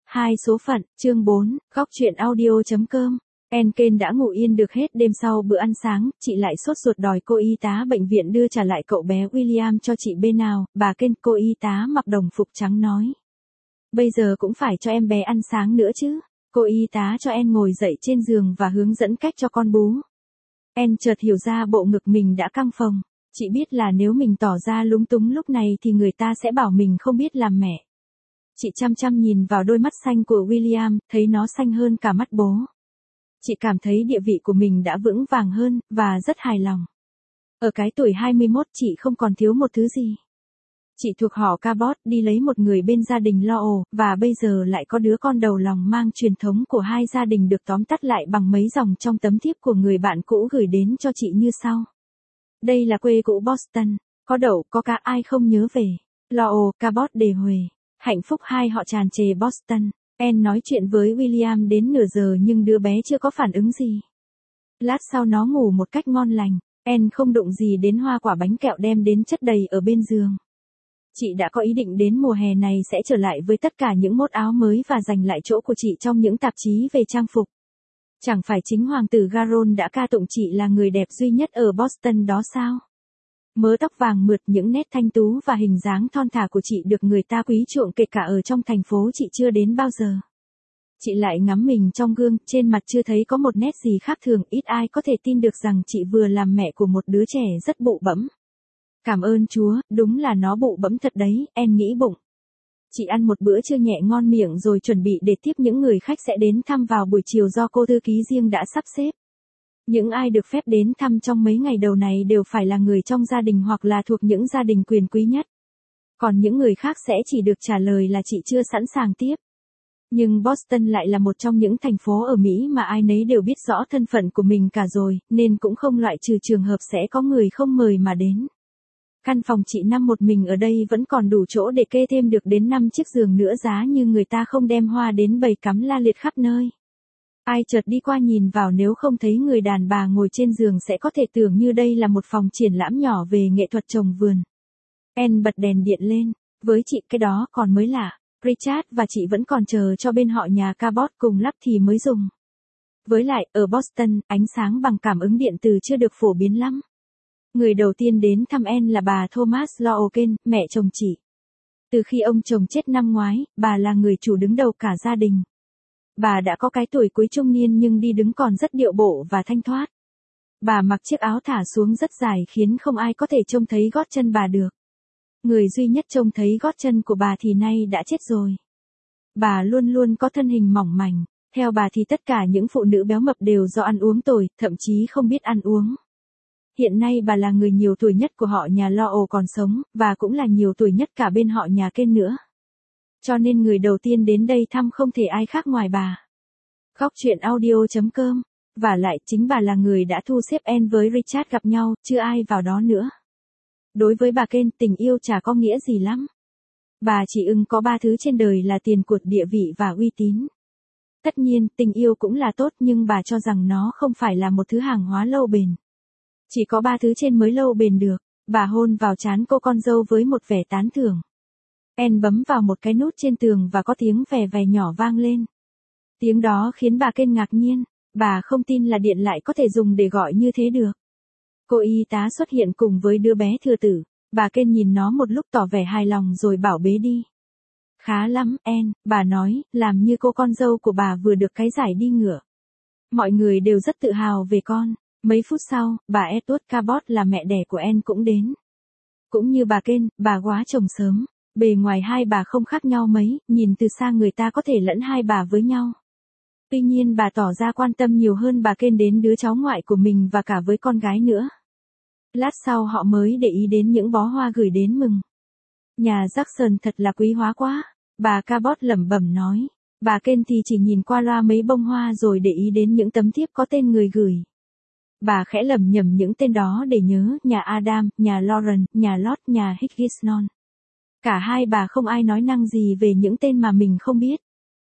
Hai số phận, chương 4, góc truyện audio.com. Enken đã ngủ yên được hết đêm sau bữa ăn sáng, chị lại sốt ruột đòi cô y tá bệnh viện đưa trả lại cậu bé William cho chị bên nào, bà Ken, cô y tá mặc đồng phục trắng nói. Bây giờ cũng phải cho em bé ăn sáng nữa chứ. Cô y tá cho En ngồi dậy trên giường và hướng dẫn cách cho con bú. En chợt hiểu ra bộ ngực mình đã căng phồng. Chị biết là nếu mình tỏ ra lúng túng lúc này thì người ta sẽ bảo mình không biết làm mẹ. Chị chăm chăm nhìn vào đôi mắt xanh của William, thấy nó xanh hơn cả mắt bố. Chị cảm thấy địa vị của mình đã vững vàng hơn, và rất hài lòng. Ở cái tuổi 21 chị không còn thiếu một thứ gì. Chị thuộc họ Cabot, đi lấy một người bên gia đình lo ồ, và bây giờ lại có đứa con đầu lòng mang truyền thống của hai gia đình được tóm tắt lại bằng mấy dòng trong tấm thiếp của người bạn cũ gửi đến cho chị như sau. Đây là quê cũ Boston, có đậu, có cá, ai không nhớ về. Lo ồ, Cabot đề huề. Hạnh phúc hai họ tràn trề Boston. En nói chuyện với William đến nửa giờ nhưng đứa bé chưa có phản ứng gì. Lát sau nó ngủ một cách ngon lành. En không đụng gì đến hoa quả bánh kẹo đem đến chất đầy ở bên giường. Chị đã có ý định đến mùa hè này sẽ trở lại với tất cả những mốt áo mới và giành lại chỗ của chị trong những tạp chí về trang phục. Chẳng phải chính hoàng tử Garon đã ca tụng chị là người đẹp duy nhất ở Boston đó sao? Mớ tóc vàng mượt, những nét thanh tú và hình dáng thon thả của chị được người ta quý chuộng kể cả ở trong thành phố chị chưa đến bao giờ. Chị lại ngắm mình trong gương, trên mặt chưa thấy có một nét gì khác thường, ít ai có thể tin được rằng chị vừa làm mẹ của một đứa trẻ rất bụ bẫm. Cảm ơn Chúa, đúng là nó bụ bẫm thật đấy, En nghĩ bụng. Chị ăn một bữa trưa nhẹ ngon miệng rồi chuẩn bị để tiếp những người khách sẽ đến thăm vào buổi chiều do cô thư ký riêng đã sắp xếp. Những ai được phép đến thăm trong mấy ngày đầu này đều phải là người trong gia đình hoặc là thuộc những gia đình quyền quý nhất. Còn những người khác sẽ chỉ được trả lời là chị chưa sẵn sàng tiếp. Nhưng Boston lại là một trong những thành phố ở Mỹ mà ai nấy đều biết rõ thân phận của mình cả rồi, nên cũng không loại trừ trường hợp sẽ có người không mời mà đến. Căn phòng chị nằm một mình ở đây vẫn còn đủ chỗ để kê thêm được đến 5 chiếc giường nữa, giá như người ta không đem hoa đến bày cắm la liệt khắp nơi. Ai chợt đi qua nhìn vào nếu không thấy người đàn bà ngồi trên giường sẽ có thể tưởng như đây là một phòng triển lãm nhỏ về nghệ thuật trồng vườn. En bật đèn điện lên, với chị cái đó còn mới lạ. Richard và chị vẫn còn chờ cho bên họ nhà Cabot cùng lắp thì mới dùng. Với lại, ở Boston, ánh sáng bằng cảm ứng điện từ chưa được phổ biến lắm. Người đầu tiên đến thăm En là bà Thomas Loken, mẹ chồng chị. Từ khi ông chồng chết năm ngoái, bà là người chủ đứng đầu cả gia đình. Bà đã có cái tuổi cuối trung niên nhưng đi đứng còn rất điệu bộ và thanh thoát. Bà mặc chiếc áo thả xuống rất dài khiến không ai có thể trông thấy gót chân bà được. Người duy nhất trông thấy gót chân của bà thì nay đã chết rồi. Bà luôn luôn có thân hình mỏng mảnh, theo bà thì tất cả những phụ nữ béo mập đều do ăn uống tồi, thậm chí không biết ăn uống. Hiện nay bà là người nhiều tuổi nhất của họ nhà Lo còn sống, và cũng là nhiều tuổi nhất cả bên họ nhà Ken nữa. Cho nên người đầu tiên đến đây thăm không thể ai khác ngoài bà. Góc truyện audio.com. Và lại chính bà là người đã thu xếp En với Richard gặp nhau, chưa ai vào đó nữa. Đối với bà Ken, tình yêu chả có nghĩa gì lắm. Bà chỉ có 3 thứ trên đời là tiền của, địa vị và uy tín. Tất nhiên, tình yêu cũng là tốt nhưng bà cho rằng nó không phải là một thứ hàng hóa lâu bền. Chỉ có 3 thứ trên mới lâu bền được. Bà hôn vào trán cô con dâu với một vẻ tán thưởng. En bấm vào một cái nút trên tường và có tiếng vè vè nhỏ vang lên. Tiếng đó khiến bà Ken ngạc nhiên, bà không tin là điện lại có thể dùng để gọi như thế được. Cô y tá xuất hiện cùng với đứa bé thừa tử, bà Ken nhìn nó một lúc tỏ vẻ hài lòng rồi bảo bế đi. Khá lắm, En, bà nói, làm như cô con dâu của bà vừa được cái giải đi ngựa. Mọi người đều rất tự hào về con. Mấy phút sau, bà Edward Cabot là mẹ đẻ của En cũng đến. Cũng như bà Ken, bà góa chồng sớm. Bề ngoài hai bà không khác nhau mấy, nhìn từ xa người ta có thể lẫn hai bà với nhau. Tuy nhiên bà tỏ ra quan tâm nhiều hơn bà Ken đến đứa cháu ngoại của mình và cả với con gái nữa. Lát sau họ mới để ý đến những bó hoa gửi đến mừng. Nhà Jackson thật là quý hóa quá, bà Cabot lẩm bẩm nói. Bà Ken thì chỉ nhìn qua loa mấy bông hoa rồi để ý đến những tấm thiếp có tên người gửi. Bà khẽ lẩm nhẩm những tên đó để nhớ, nhà Adam, nhà Lauren, nhà Lott, nhà Higginson. Cả hai bà không ai nói năng gì về những tên mà mình không biết.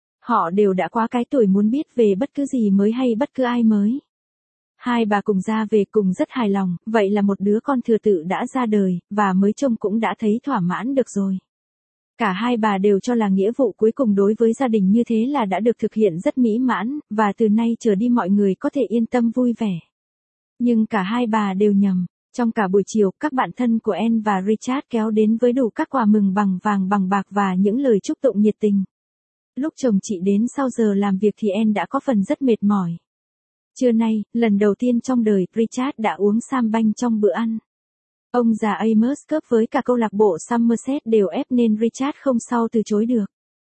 Họ đều đã quá cái tuổi muốn biết về bất cứ gì mới hay bất cứ ai mới. Hai bà cùng ra về cùng rất hài lòng, vậy là một đứa con thừa tự đã ra đời, và mới trông cũng đã thấy thỏa mãn được rồi. Cả hai bà đều cho là nghĩa vụ cuối cùng đối với gia đình như thế là đã được thực hiện rất mỹ mãn, và từ nay trở đi mọi người có thể yên tâm vui vẻ. Nhưng cả hai bà đều nhầm. Trong cả buổi chiều, các bạn thân của Anne và Richard kéo đến với đủ các quà mừng bằng vàng bằng bạc và những lời chúc tụng nhiệt tình. Lúc chồng chị đến sau giờ làm việc thì Anne đã có phần rất mệt mỏi. Trưa nay, lần đầu tiên trong đời, Richard đã uống champagne trong bữa ăn. Ông già Amos Cup với cả câu lạc bộ Somerset đều ép nên Richard không sao từ chối được.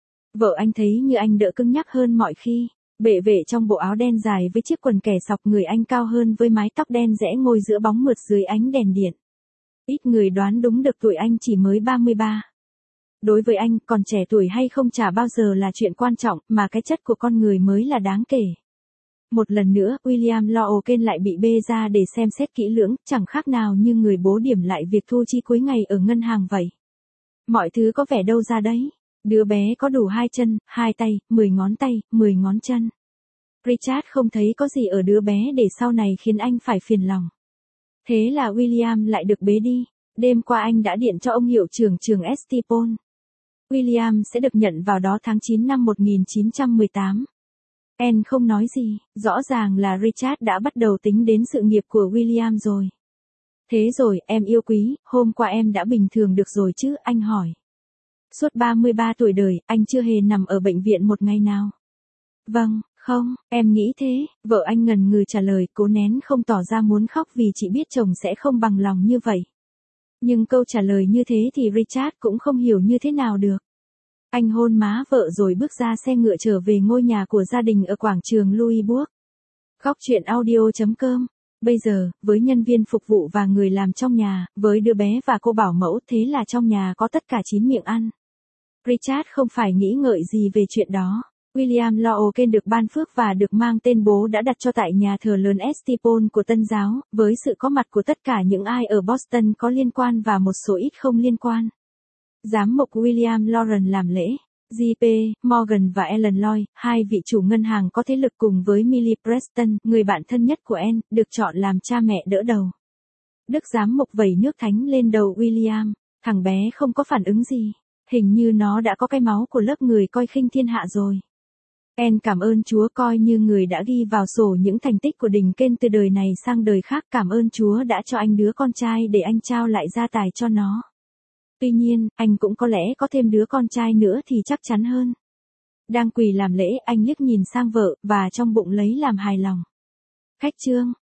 Vợ anh thấy như anh đỡ cứng nhắc hơn mọi khi. Bệ vệ trong bộ áo đen dài với chiếc quần kẻ sọc, người anh cao hơn với mái tóc đen rẽ ngồi giữa bóng mượt dưới ánh đèn điện. Ít người đoán đúng được tuổi anh chỉ mới 33. Đối với anh, còn trẻ tuổi hay không chả bao giờ là chuyện quan trọng, mà cái chất của con người mới là đáng kể. Một lần nữa, William Loken lại bị bê ra để xem xét kỹ lưỡng, chẳng khác nào như người bố điểm lại việc thu chi cuối ngày ở ngân hàng vậy. Mọi thứ có vẻ đâu ra đấy. Đứa bé có đủ 2 chân, 2 tay, 10 ngón tay, 10 ngón chân. Richard không thấy có gì ở đứa bé để sau này khiến anh phải phiền lòng. Thế là William lại được bế đi. Đêm qua anh đã điện cho ông hiệu trưởng trường St. Paul. William sẽ được nhận vào đó tháng 9 năm 1918. Anne không nói gì, rõ ràng là Richard đã bắt đầu tính đến sự nghiệp của William rồi. Thế rồi, em yêu quý, hôm qua em đã bình thường được rồi chứ, anh hỏi. Suốt 33 tuổi đời, anh chưa hề nằm ở bệnh viện một ngày nào. Vâng, không, em nghĩ thế, vợ anh ngần ngừ trả lời, cố nén không tỏ ra muốn khóc vì chị biết chồng sẽ không bằng lòng như vậy. Nhưng câu trả lời như thế thì Richard cũng không hiểu như thế nào được. Anh hôn má vợ rồi bước ra xe ngựa trở về ngôi nhà của gia đình ở quảng trường Louisbourg. Góc truyện audio.com. Bây giờ, với nhân viên phục vụ và người làm trong nhà, với đứa bé và cô bảo mẫu, thế là trong nhà có tất cả 9 miệng ăn. Richard không phải nghĩ ngợi gì về chuyện đó. William Loken được ban phước và được mang tên bố đã đặt cho tại nhà thờ lớn St. Paul của Tân giáo, với sự có mặt của tất cả những ai ở Boston có liên quan và một số ít không liên quan. Giám mục William Lauren làm lễ. J.P. Morgan và Ellen Lloyd, hai vị chủ ngân hàng có thế lực cùng với Millie Preston, người bạn thân nhất của Anne, được chọn làm cha mẹ đỡ đầu. Đức giám mục vẩy nước thánh lên đầu William. Thằng bé không có phản ứng gì. Hình như nó đã có cái máu của lớp người coi khinh thiên hạ rồi. Anne cảm ơn Chúa coi như người đã ghi vào sổ những thành tích của đình kênh từ đời này sang đời khác. Cảm ơn Chúa đã cho anh đứa con trai để anh trao lại gia tài cho nó. Tuy nhiên, anh cũng có lẽ có thêm đứa con trai nữa thì chắc chắn hơn. Đang quỳ làm lễ, anh liếc nhìn sang vợ, và trong bụng lấy làm hài lòng. Khách trương,